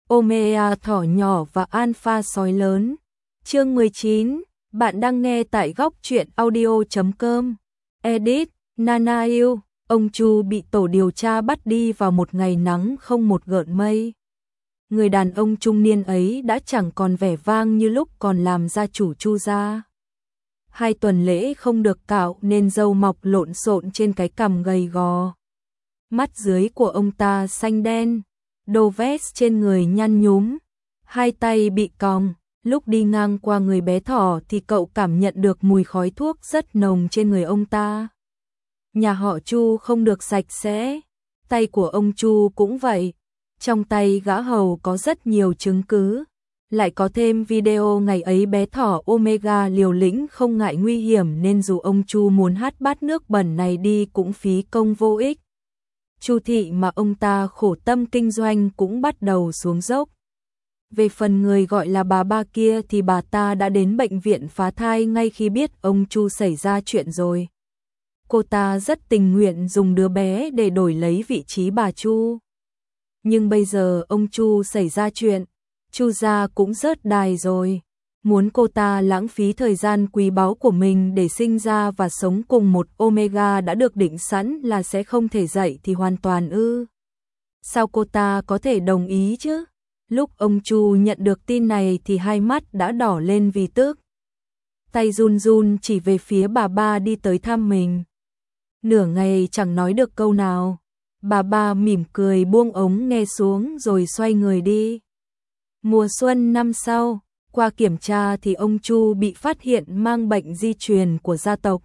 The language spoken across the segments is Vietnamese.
Omega thỏ nhỏ và alpha sói lớn. Chương 19, bạn đang nghe tại góc truyện audio.com. Edit, Nana yêu, ông Chu bị tổ điều tra bắt đi vào một ngày nắng không một gợn mây. Người đàn ông trung niên ấy đã chẳng còn vẻ vang như lúc còn làm gia chủ Chu gia. 2 tuần lễ không được cạo nên râu mọc lộn xộn trên cái cằm gầy gò. Mắt dưới của ông ta xanh đen, đồ vest trên người nhăn nhúm, 2 tay bị còng. Lúc đi ngang qua người bé thỏ thì cậu cảm nhận được mùi khói thuốc rất nồng trên người ông ta. Nhà họ Chu không được sạch sẽ, tay của ông Chu cũng vậy. Trong tay gã hầu có rất nhiều chứng cứ, lại có thêm video ngày ấy bé thỏ Omega liều lĩnh không ngại nguy hiểm nên dù ông Chu muốn hắt bát nước bẩn này đi cũng phí công vô ích. Chu thị mà ông ta khổ tâm kinh doanh cũng bắt đầu xuống dốc. Về phần người gọi là bà ba kia thì bà ta đã đến bệnh viện phá thai ngay khi biết ông Chu xảy ra chuyện rồi. Cô ta rất tình nguyện dùng đứa bé để đổi lấy vị trí bà Chu. Nhưng bây giờ ông Chu xảy ra chuyện, Chu gia cũng rớt đài rồi. Muốn cô ta lãng phí thời gian quý báu của mình để sinh ra và sống cùng một Omega đã được định sẵn là sẽ không thể dậy thì hoàn toàn ư. Sao cô ta có thể đồng ý chứ? Lúc ông Chu nhận được tin này thì 2 mắt đã đỏ lên vì tức. Tay run run chỉ về phía bà ba đi tới thăm mình. Nửa ngày chẳng nói được câu nào. Bà ba mỉm cười buông ống nghe xuống rồi xoay người đi. Mùa xuân năm sau, qua kiểm tra thì ông Chu bị phát hiện mang bệnh di truyền của gia tộc.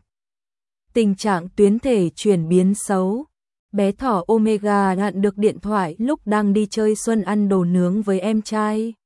Tình trạng tuyến thể chuyển biến xấu. Bé thỏ Omega nhận được điện thoại lúc đang đi chơi xuân ăn đồ nướng với em trai.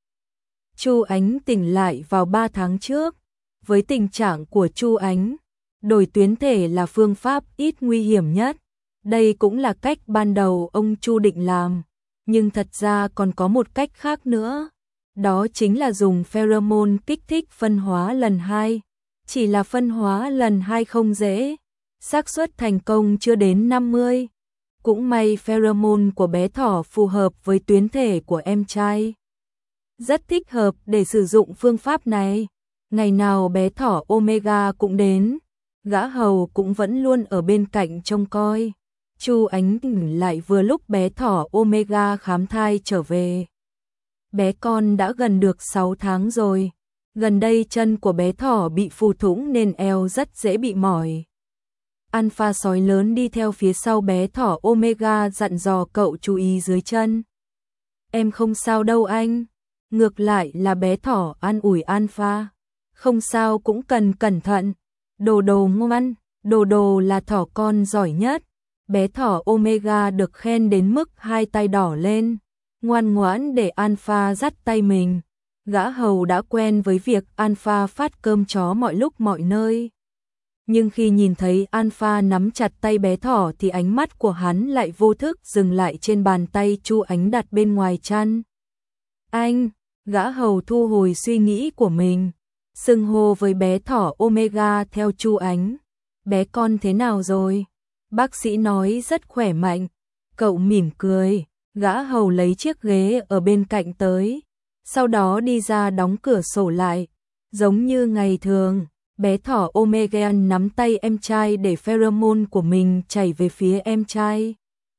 Chu Ánh tỉnh lại vào 3 tháng trước. Với tình trạng của Chu Ánh, đổi tuyến thể là phương pháp ít nguy hiểm nhất. Đây cũng là cách ban đầu ông Chu định làm. Nhưng thật ra còn có một cách khác nữa. Đó chính là dùng pheromone kích thích phân hóa lần 2. Chỉ là phân hóa lần 2 không dễ. Xác suất thành công chưa đến 50. Cũng may pheromone của bé thỏ phù hợp với tuyến thể của em trai. Rất thích hợp để sử dụng phương pháp này. Ngày nào bé thỏ Omega cũng đến. Gã hầu cũng vẫn luôn ở bên cạnh trông coi. Chu Ánh tỉnh lại vừa lúc bé thỏ Omega khám thai trở về. Bé con đã gần được 6 tháng rồi. Gần đây chân của bé thỏ bị phù thủng nên eo rất dễ bị mỏi. Alpha sói lớn đi theo phía sau bé thỏ Omega dặn dò cậu chú ý dưới chân. Em không sao đâu anh. Ngược lại là bé thỏ an ủi Alpha. Không sao cũng cần cẩn thận. Đồ đồ ngoan, đồ đồ là thỏ con giỏi nhất. Bé thỏ Omega được khen đến mức 2 tay đỏ lên. Ngoan ngoãn để Alpha dắt tay mình. Gã hầu đã quen với việc Alpha phát cơm chó mọi lúc mọi nơi. Nhưng khi nhìn thấy Alpha nắm chặt tay bé thỏ thì ánh mắt của hắn lại vô thức dừng lại trên bàn tay Chu Ánh đặt bên ngoài chăn. Anh, gã hầu thu hồi suy nghĩ của mình. Xưng hô với bé thỏ Omega theo Chu Ánh. Bé con thế nào rồi? Bác sĩ nói rất khỏe mạnh. Cậu mỉm cười. Gã hầu lấy chiếc ghế ở bên cạnh tới. Sau đó đi ra đóng cửa sổ lại. Giống như ngày thường, bé thỏ Omega nắm tay em trai để pheromone của mình chảy về phía em trai.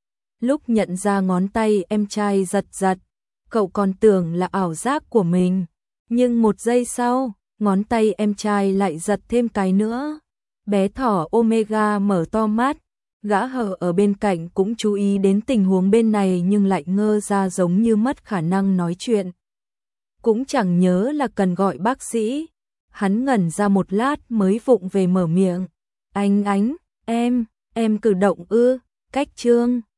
Lúc nhận ra ngón tay em trai giật giật, cậu còn tưởng là ảo giác của mình. Nhưng 1 giây sau, ngón tay em trai lại giật thêm cái nữa. Bé thỏ Omega mở to mắt. Gã hờ ở bên cạnh cũng chú ý đến tình huống bên này nhưng lại ngơ ra giống như mất khả năng nói chuyện. Cũng chẳng nhớ là cần gọi bác sĩ. Hắn ngẩn ra một lát mới vụng về mở miệng. Anh Ánh, em cử động ư, cách trương.